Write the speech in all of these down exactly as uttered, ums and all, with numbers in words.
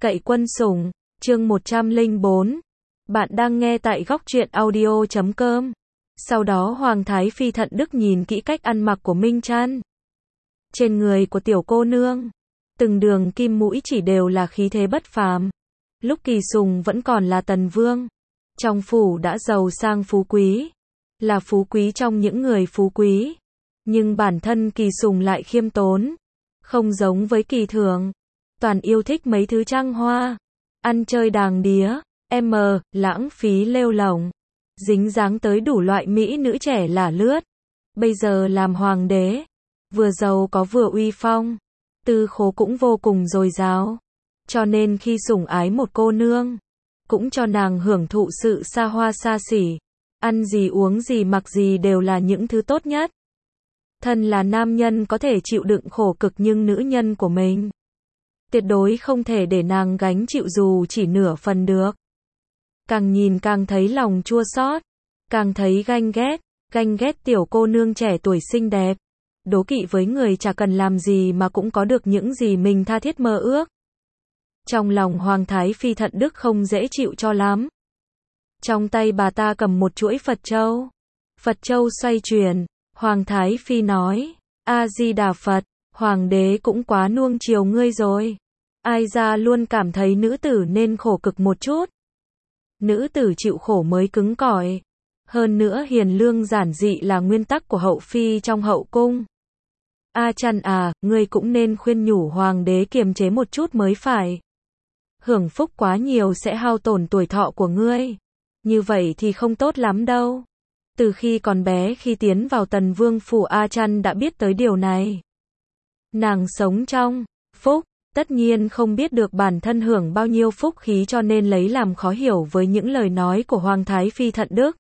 Cậy quân sủng, chương một trăm lẻ bốn. Bạn đang nghe tại góc truyện audio chấm com. Sau đó Hoàng Thái Phi thận đức nhìn kỹ cách ăn mặc của Minh Trăn. Trên người của tiểu cô nương, từng đường kim mũi chỉ đều là khí thế bất phàm. Lúc Kỳ Sùng vẫn còn là tần vương, trong phủ đã giàu sang phú quý, là phú quý trong những người phú quý. Nhưng bản thân Kỳ Sùng lại khiêm tốn, không giống với Kỳ Thường, toàn yêu thích mấy thứ trang hoa, ăn chơi đàng đía, m, lãng phí lêu lổng, dính dáng tới đủ loại mỹ nữ trẻ lả lướt. Bây giờ làm hoàng đế, vừa giàu có vừa uy phong, tư khố cũng vô cùng dồi dào, cho nên khi sủng ái một cô nương, cũng cho nàng hưởng thụ sự xa hoa xa xỉ, ăn gì uống gì mặc gì đều là những thứ tốt nhất. Thân là nam nhân có thể chịu đựng khổ cực, nhưng nữ nhân của mình tuyệt đối không thể để nàng gánh chịu dù chỉ nửa phần được. Càng nhìn càng thấy lòng chua xót, càng thấy ganh ghét, ganh ghét tiểu cô nương trẻ tuổi xinh đẹp, đố kỵ với người chả cần làm gì mà cũng có được những gì mình tha thiết mơ ước. Trong lòng Hoàng Thái Phi thận đức không dễ chịu cho lắm. Trong tay bà ta cầm một chuỗi Phật châu. Phật châu xoay chuyển, Hoàng Thái Phi nói: A Di Đà Phật, hoàng đế cũng quá nuông chiều ngươi rồi. Ai ra luôn cảm thấy nữ tử nên khổ cực một chút. Nữ tử chịu khổ mới cứng cỏi. Hơn nữa hiền lương giản dị là nguyên tắc của hậu phi trong hậu cung. A Trăn à, ngươi cũng nên khuyên nhủ hoàng đế kiềm chế một chút mới phải. Hưởng phúc quá nhiều sẽ hao tổn tuổi thọ của ngươi. Như vậy thì không tốt lắm đâu. Từ khi còn bé, khi tiến vào tần vương phủ, A Trăn đã biết tới điều này. Nàng sống trong phúc, tất nhiên không biết được bản thân hưởng bao nhiêu phúc khí, cho nên lấy làm khó hiểu với những lời nói của Hoàng Thái Phi thận đức.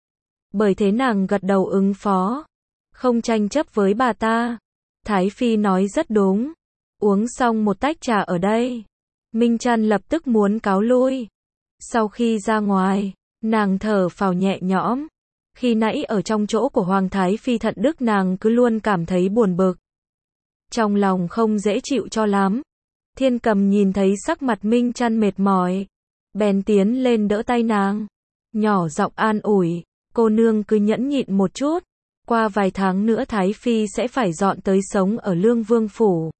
Bởi thế nàng gật đầu ứng phó, không tranh chấp với bà ta. Thái Phi nói rất đúng. Uống xong một tách trà ở đây, Minh Trăn lập tức muốn cáo lui. Sau khi ra ngoài, nàng thở phào nhẹ nhõm. Khi nãy ở trong chỗ của Hoàng Thái Phi thận đức, nàng cứ luôn cảm thấy buồn bực, trong lòng không dễ chịu cho lắm. Thiên Cầm nhìn thấy sắc mặt Minh Trăn mệt mỏi, bèn tiến lên đỡ tay nàng, nhỏ giọng an ủi: cô nương cứ nhẫn nhịn một chút, qua vài tháng nữa Thái Phi sẽ phải dọn tới sống ở Lương Vương phủ.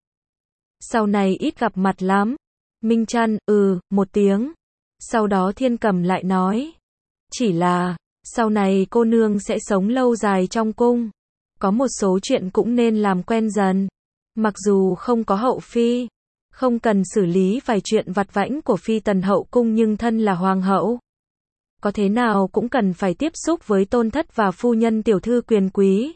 Sau này ít gặp mặt lắm. Minh Trăn ừ một tiếng. Sau đó Thiên Cầm lại nói: chỉ là sau này cô nương sẽ sống lâu dài trong cung, có một số chuyện cũng nên làm quen dần. Mặc dù không có hậu phi, không cần xử lý vài chuyện vặt vãnh của phi tần hậu cung, nhưng thân là hoàng hậu, có thế nào cũng cần phải tiếp xúc với tôn thất và phu nhân tiểu thư quyền quý.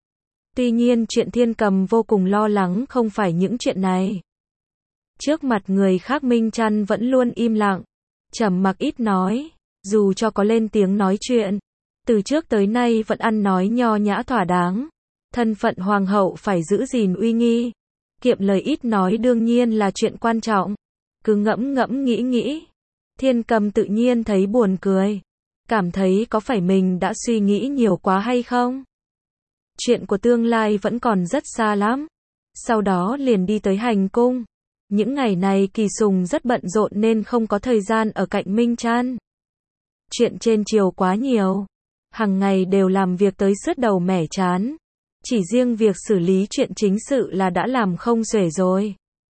Tuy nhiên chuyện Thiên Cầm vô cùng lo lắng không phải những chuyện này. Trước mặt người khác Minh Trăn vẫn luôn im lặng, trầm mặc ít nói. Dù cho có lên tiếng nói chuyện, từ trước tới nay vẫn ăn nói nho nhã thỏa đáng. Thân phận hoàng hậu phải giữ gìn uy nghi, kiệm lời ít nói đương nhiên là chuyện quan trọng. Cứ ngẫm ngẫm nghĩ nghĩ, Thiên Cầm tự nhiên thấy buồn cười, cảm thấy có phải mình đã suy nghĩ nhiều quá hay không? Chuyện của tương lai vẫn còn rất xa lắm. Sau đó liền đi tới hành cung. Những ngày này Kỳ Sùng rất bận rộn nên không có thời gian ở cạnh Minh Trăn. Chuyện trên triều quá nhiều, hàng ngày đều làm việc tới sứt đầu mẻ chán. Chỉ riêng việc xử lý chuyện chính sự là đã làm không xuể rồi.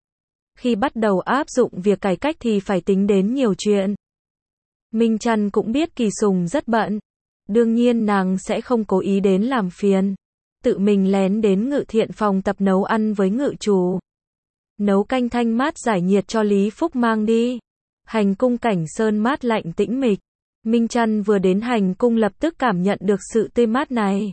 Khi bắt đầu áp dụng việc cải cách thì phải tính đến nhiều chuyện. Minh Trăn cũng biết Kỳ Sùng rất bận, đương nhiên nàng sẽ không cố ý đến làm phiền, tự mình lén đến Ngự Thiện phòng tập nấu ăn với ngự chủ, nấu canh thanh mát giải nhiệt cho Lý Phúc mang đi. Hành cung cảnh sơn mát lạnh tĩnh mịch. Minh Trăn vừa đến hành cung lập tức cảm nhận được sự tươi mát này.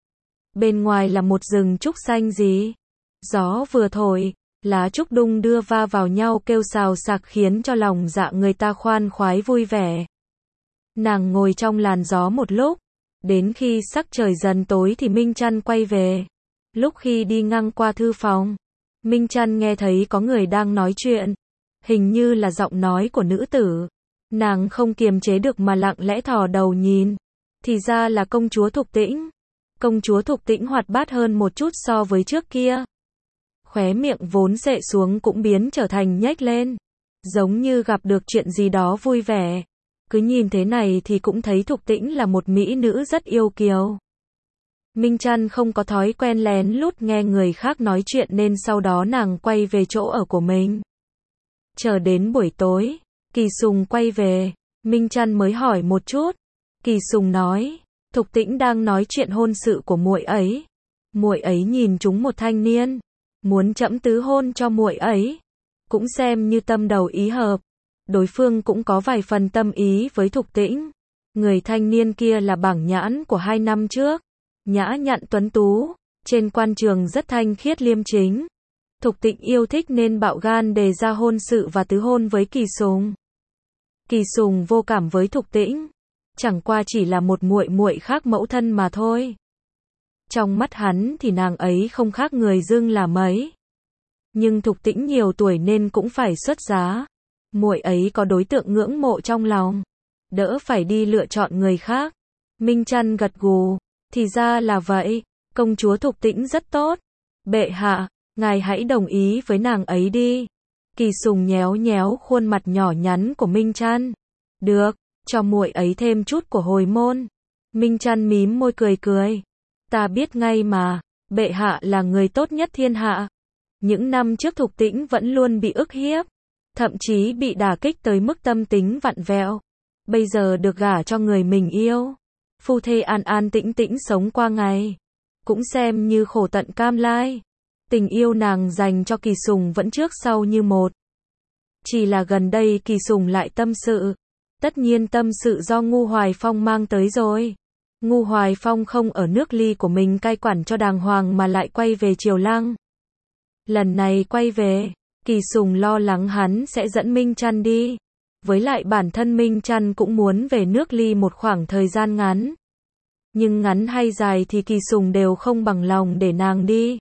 Bên ngoài là một rừng trúc xanh gì. Gió vừa thổi, lá trúc đung đưa va vào nhau kêu xào xạc khiến cho lòng dạ người ta khoan khoái vui vẻ. Nàng ngồi trong làn gió một lúc, đến khi sắc trời dần tối thì Minh Trăn quay về. Lúc khi đi ngang qua thư phòng, Minh Trăn nghe thấy có người đang nói chuyện, hình như là giọng nói của nữ tử. Nàng không kiềm chế được mà lặng lẽ thò đầu nhìn, thì ra là công chúa Thục Tĩnh. Công chúa Thục Tĩnh hoạt bát hơn một chút so với trước kia. Khóe miệng vốn xệ xuống cũng biến trở thành nhếch lên. giống như gặp được chuyện gì đó vui vẻ. Cứ nhìn thế này thì cũng thấy Thục Tĩnh là một mỹ nữ rất yêu kiều. Minh Trăn không có thói quen lén lút nghe người khác nói chuyện nên sau đó nàng quay về chỗ ở của mình. Chờ đến buổi tối, Kỳ Sùng quay về, Minh Trăn mới hỏi một chút. Kỳ Sùng nói, Thục Tĩnh đang nói chuyện hôn sự của muội ấy. Muội ấy nhìn chúng một thanh niên, muốn trẫm tứ hôn cho muội ấy, cũng xem như tâm đầu ý hợp. Đối phương cũng có vài phần tâm ý với Thục Tĩnh. Người thanh niên kia là bảng nhãn của hai năm trước, nhã nhặn tuấn tú, trên quan trường rất thanh khiết liêm chính. Thục Tĩnh yêu thích nên bạo gan đề ra hôn sự và tứ hôn với Kỳ Sùng. Kỳ Sùng vô cảm với Thục Tĩnh, chẳng qua chỉ là một muội muội khác mẫu thân mà thôi. Trong mắt hắn thì nàng ấy không khác người dưng là mấy. Nhưng Thục Tĩnh nhiều tuổi nên cũng phải xuất giá. Muội ấy có đối tượng ngưỡng mộ trong lòng, đỡ phải đi lựa chọn người khác. Minh Trăn gật gù, thì ra là vậy, công chúa Thục Tĩnh rất tốt. Bệ hạ, ngài hãy đồng ý với nàng ấy đi. Kỳ Sùng nhéo nhéo khuôn mặt nhỏ nhắn của Minh Trăn. Được, cho muội ấy thêm chút của hồi môn. Minh Trăn mím môi cười cười. Ta biết ngay mà, bệ hạ là người tốt nhất thiên hạ. Những năm trước Thục Tĩnh vẫn luôn bị ức hiếp, thậm chí bị đả kích tới mức tâm tính vặn vẹo. Bây giờ được gả cho người mình yêu, phu thê an an tĩnh tĩnh sống qua ngày, cũng xem như khổ tận cam lai. Tình yêu nàng dành cho Kỳ Sùng vẫn trước sau như một. Chỉ là gần đây Kỳ Sùng lại tâm sự. Tất nhiên tâm sự do Ngu Hoài Phong mang tới rồi. Ngu Hoài Phong không ở nước Ly của mình cai quản cho đàng hoàng mà lại quay về Triều Lăng. Lần này quay về, Kỳ Sùng lo lắng hắn sẽ dẫn Minh Trăn đi. Với lại bản thân Minh Trăn cũng muốn về nước Ly một khoảng thời gian ngắn. Nhưng ngắn hay dài thì Kỳ Sùng đều không bằng lòng để nàng đi.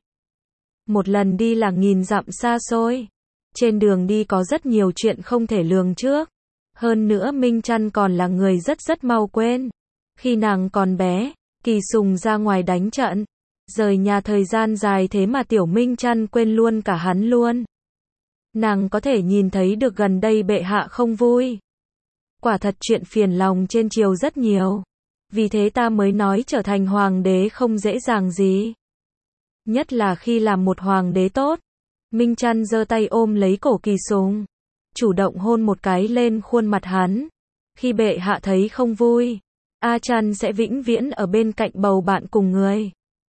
Một lần đi là nghìn dặm xa xôi. Trên đường đi có rất nhiều chuyện không thể lường trước. Hơn nữa Minh Trăn còn là người rất rất mau quên. Khi nàng còn bé, Kỳ Sùng ra ngoài đánh trận, rời nhà thời gian dài thế mà tiểu Minh Trăn quên luôn cả hắn luôn. Nàng có thể nhìn thấy được gần đây bệ hạ không vui. Quả thật chuyện phiền lòng trên triều rất nhiều. Vì thế ta mới nói trở thành hoàng đế không dễ dàng gì. Nhất là khi làm một hoàng đế tốt. Minh Trăn giơ tay ôm lấy cổ Kỳ Sùng, chủ động hôn một cái lên khuôn mặt hắn. Khi bệ hạ thấy không vui, A Trăn sẽ vĩnh viễn ở bên cạnh bầu bạn cùng người.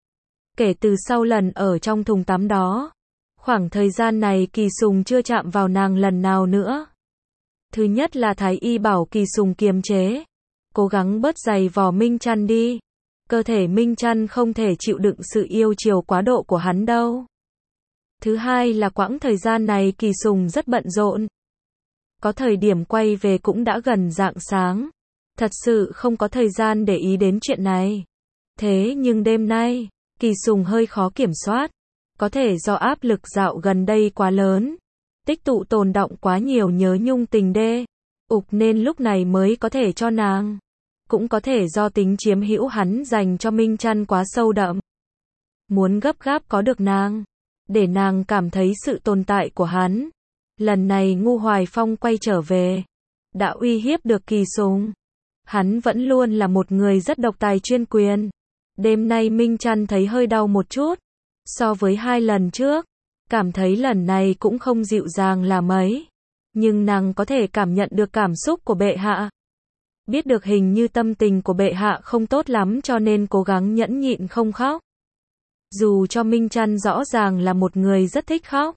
Kể từ sau lần ở trong thùng tắm đó, khoảng thời gian này Kỳ Sùng chưa chạm vào nàng lần nào nữa. Thứ nhất là Thái Y bảo Kỳ Sùng kiềm chế, cố gắng bớt giày vò Minh Trăn đi. Cơ thể Minh Trăn không thể chịu đựng sự yêu chiều quá độ của hắn đâu. Thứ hai là quãng thời gian này Kỳ Sùng rất bận rộn. Có thời điểm quay về cũng đã gần rạng sáng. Thật sự không có thời gian để ý đến chuyện này. Thế nhưng đêm nay, Kỳ Sùng hơi khó kiểm soát. Có thể do áp lực dạo gần đây quá lớn. Tích tụ tồn đọng quá nhiều nhớ nhung tình đê. Ục nên lúc này mới có thể cho nàng. Cũng có thể do tính chiếm hữu hắn dành cho Minh Trăn quá sâu đậm. Muốn gấp gáp có được nàng. Để nàng cảm thấy sự tồn tại của hắn. Lần này Ngu Hoài Phong quay trở về. Đã uy hiếp được Kỳ Sùng. Hắn vẫn luôn là một người rất độc tài chuyên quyền. Đêm nay Minh Trăn thấy hơi đau một chút. So với hai lần trước. Cảm thấy lần này cũng không dịu dàng là mấy. Nhưng nàng có thể cảm nhận được cảm xúc của bệ hạ. Biết được hình như tâm tình của bệ hạ không tốt lắm cho nên cố gắng nhẫn nhịn không khóc. Dù cho Minh Trăn rõ ràng là một người rất thích khóc.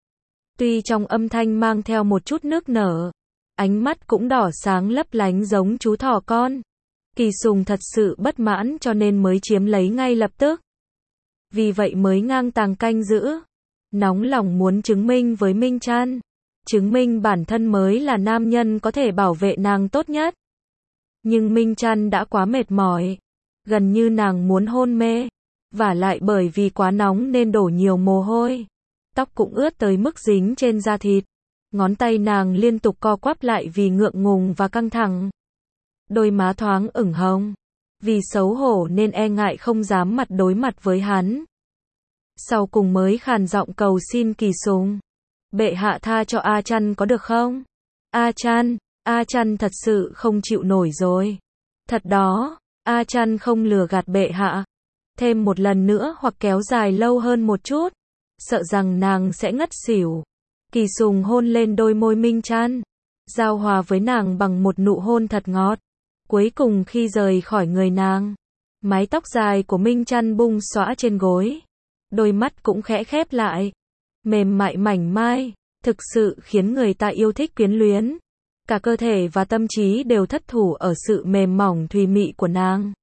Tuy trong âm thanh mang theo một chút nước nở. Ánh mắt cũng đỏ sáng lấp lánh giống chú thỏ con. Kỳ Sùng thật sự bất mãn cho nên mới chiếm lấy ngay lập tức. Vì vậy mới ngang tàng canh giữ. Nóng lòng muốn chứng minh với Minh Trăn. Chứng minh bản thân mới là nam nhân có thể bảo vệ nàng tốt nhất. Nhưng Minh Trăn đã quá mệt mỏi. Gần như nàng muốn hôn mê. Vả lại bởi vì quá nóng nên đổ nhiều mồ hôi. Tóc cũng ướt tới mức dính trên da thịt. Ngón tay nàng liên tục co quắp lại vì ngượng ngùng và căng thẳng. Đôi má thoáng ửng hồng. Vì xấu hổ nên e ngại không dám mặt đối mặt với hắn. Sau cùng mới khàn giọng cầu xin Kỳ Sùng. Bệ hạ tha cho A Trăn có được không? A Chan, A Chan thật sự không chịu nổi rồi. Thật đó, A Chan không lừa gạt bệ hạ. Thêm một lần nữa hoặc kéo dài lâu hơn một chút, sợ rằng nàng sẽ ngất xỉu. Kỳ Sùng hôn lên đôi môi Minh Chan, giao hòa với nàng bằng một nụ hôn thật ngọt. Cuối cùng khi rời khỏi người nàng, mái tóc dài của Minh Chan bung xõa trên gối, đôi mắt cũng khẽ khép lại, mềm mại mảnh mai, thực sự khiến người ta yêu thích quyến luyến. Cả cơ thể và tâm trí đều thất thủ ở sự mềm mỏng thùy mị của nàng.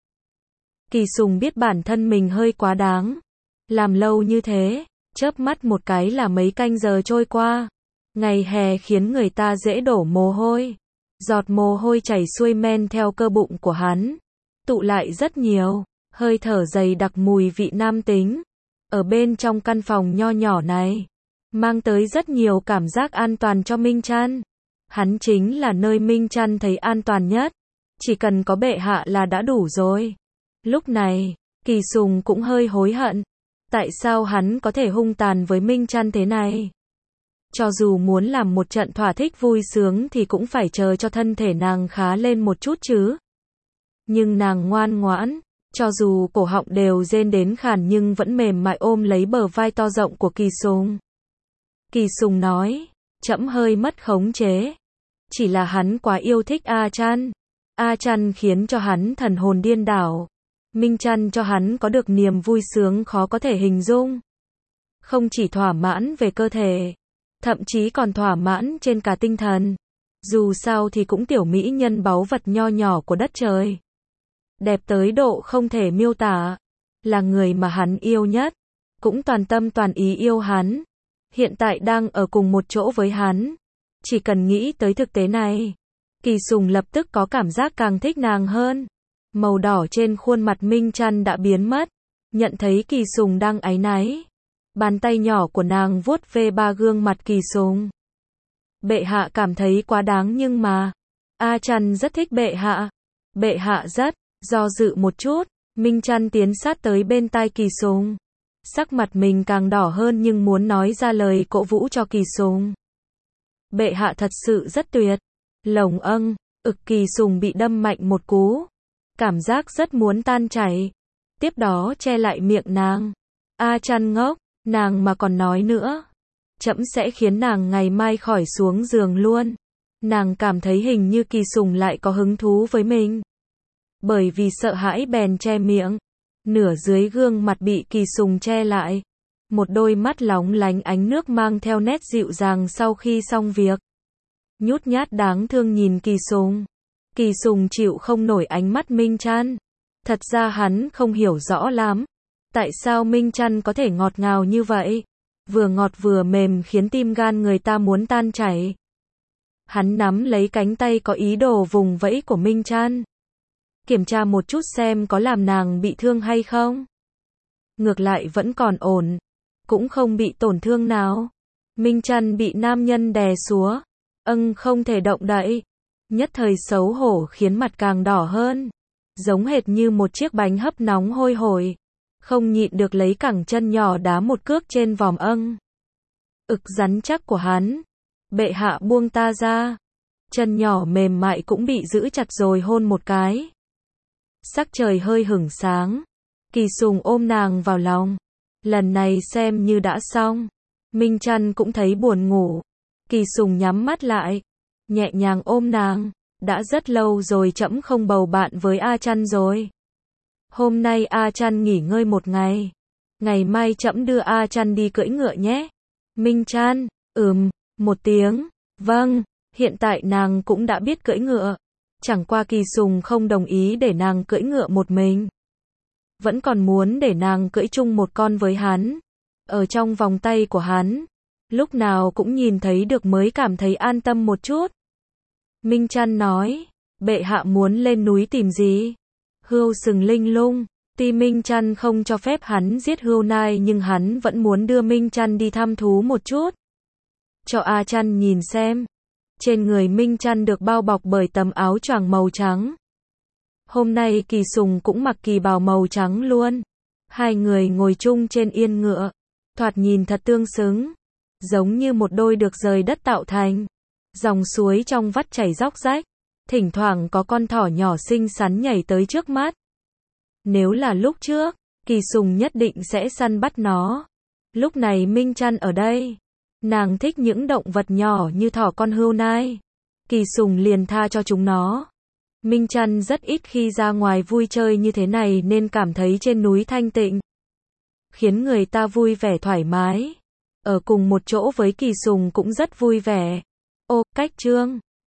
Kỳ Sùng biết bản thân mình hơi quá đáng. Làm lâu như thế, chớp mắt một cái là mấy canh giờ trôi qua. Ngày hè khiến người ta dễ đổ mồ hôi. Giọt mồ hôi chảy xuôi men theo cơ bụng của hắn, tụ lại rất nhiều, hơi thở dày đặc mùi vị nam tính. Ở bên trong căn phòng nho nhỏ này, mang tới rất nhiều cảm giác an toàn cho Minh Chan. Hắn chính là nơi Minh Chan thấy an toàn nhất. Chỉ cần có bệ hạ là đã đủ rồi. Lúc này, Kỳ Sùng cũng hơi hối hận. Tại sao hắn có thể hung tàn với Minh Chan thế này? Cho dù muốn làm một trận thỏa thích vui sướng thì cũng phải chờ cho thân thể nàng khá lên một chút chứ. Nhưng nàng ngoan ngoãn, cho dù cổ họng đều rên đến khàn nhưng vẫn mềm mại ôm lấy bờ vai to rộng của Kỳ Sùng. Kỳ Sùng nói, trẫm hơi mất khống chế. Chỉ là hắn quá yêu thích A Chan. A Chan khiến cho hắn thần hồn điên đảo. Minh Chan cho hắn có được niềm vui sướng khó có thể hình dung. Không chỉ thỏa mãn về cơ thể, thậm chí còn thỏa mãn trên cả tinh thần. Dù sao thì cũng tiểu mỹ nhân báu vật nho nhỏ của đất trời. Đẹp tới độ không thể miêu tả. Là người mà hắn yêu nhất. Cũng toàn tâm toàn ý yêu hắn. Hiện tại đang ở cùng một chỗ với hắn. Chỉ cần nghĩ tới thực tế này, Kỳ Sùng lập tức có cảm giác càng thích nàng hơn. Màu đỏ trên khuôn mặt Minh Chan đã biến mất. Nhận thấy Kỳ Sùng đang áy náy, bàn tay nhỏ của nàng vuốt ve ba gương mặt Kỳ Sùng. Bệ hạ cảm thấy quá đáng nhưng mà A Chan rất thích bệ hạ. Bệ hạ rất do dự một chút. Minh Chan tiến sát tới bên tai Kỳ Sùng. Sắc mặt mình càng đỏ hơn nhưng muốn nói ra lời cổ vũ cho Kỳ Sùng. Bệ hạ thật sự rất tuyệt. Lồng âng, ực Kỳ Sùng bị đâm mạnh một cú. Cảm giác rất muốn tan chảy. Tiếp đó che lại miệng nàng. A Chan ngốc, nàng mà còn nói nữa, trẫm sẽ khiến nàng ngày mai khỏi xuống giường luôn. Nàng cảm thấy hình như Kỳ Sùng lại có hứng thú với mình. Bởi vì sợ hãi bèn che miệng. Nửa dưới gương mặt bị Kỳ Sùng che lại. Một đôi mắt lóng lánh ánh nước mang theo nét dịu dàng sau khi xong việc. Nhút nhát đáng thương nhìn Kỳ Sùng. Kỳ Sùng chịu không nổi ánh mắt Minh Chan. Thật ra hắn không hiểu rõ lắm. Tại sao Minh Chan có thể ngọt ngào như vậy? Vừa ngọt vừa mềm khiến tim gan người ta muốn tan chảy. Hắn nắm lấy cánh tay có ý đồ vùng vẫy của Minh Chan. Kiểm tra một chút xem có làm nàng bị thương hay không. Ngược lại vẫn còn ổn. Cũng không bị tổn thương nào. Minh Chan bị nam nhân đè súa. Âng không thể động đậy. Nhất thời xấu hổ khiến mặt càng đỏ hơn. Giống hệt như một chiếc bánh hấp nóng hôi hổi. Không nhịn được lấy cẳng chân nhỏ đá một cước trên vòm âng. Ực rắn chắc của hắn. Bệ hạ buông ta ra. Chân nhỏ mềm mại cũng bị giữ chặt rồi hôn một cái. Sắc trời hơi hửng sáng. Kỳ Sùng ôm nàng vào lòng. Lần này xem như đã xong. Minh Chan cũng thấy buồn ngủ. Kỳ Sùng nhắm mắt lại, nhẹ nhàng ôm nàng. Đã rất lâu rồi trẫm không bầu bạn với A Chan rồi. Hôm nay A Chan nghỉ ngơi một ngày. Ngày mai trẫm đưa A Chan đi cưỡi ngựa nhé. Minh Chan, ừm, một tiếng, vâng. Hiện tại nàng cũng đã biết cưỡi ngựa. Chẳng qua Kỳ Sùng không đồng ý để nàng cưỡi ngựa một mình. Vẫn còn muốn để nàng cưỡi chung một con với hắn. Ở trong vòng tay của hắn. Lúc nào cũng nhìn thấy được mới cảm thấy an tâm một chút. Minh Chan nói, bệ hạ muốn lên núi tìm gì? Hươu sừng linh lung. Tuy Minh Chan không cho phép hắn giết hươu nai nhưng hắn vẫn muốn đưa Minh Chan đi thăm thú một chút. Cho A Chan nhìn xem. Trên người Minh Chan được bao bọc bởi tấm áo choàng màu trắng. Hôm nay Kỳ Sùng cũng mặc kỳ bào màu trắng luôn. Hai người ngồi chung trên yên ngựa. Thoạt nhìn thật tương xứng. Giống như một đôi được rời đất tạo thành. Dòng suối trong vắt chảy róc rách, thỉnh thoảng có con thỏ nhỏ xinh xắn nhảy tới trước mắt. Nếu là lúc trước, Kỳ Sùng nhất định sẽ săn bắt nó. Lúc này Minh Trăn ở đây, nàng thích những động vật nhỏ như thỏ con hươu nai. Kỳ Sùng liền tha cho chúng nó. Minh Trăn rất ít khi ra ngoài vui chơi như thế này nên cảm thấy trên núi thanh tịnh, khiến người ta vui vẻ thoải mái. Ở cùng một chỗ với Kỳ Sùng cũng rất vui vẻ. Ô, cách chương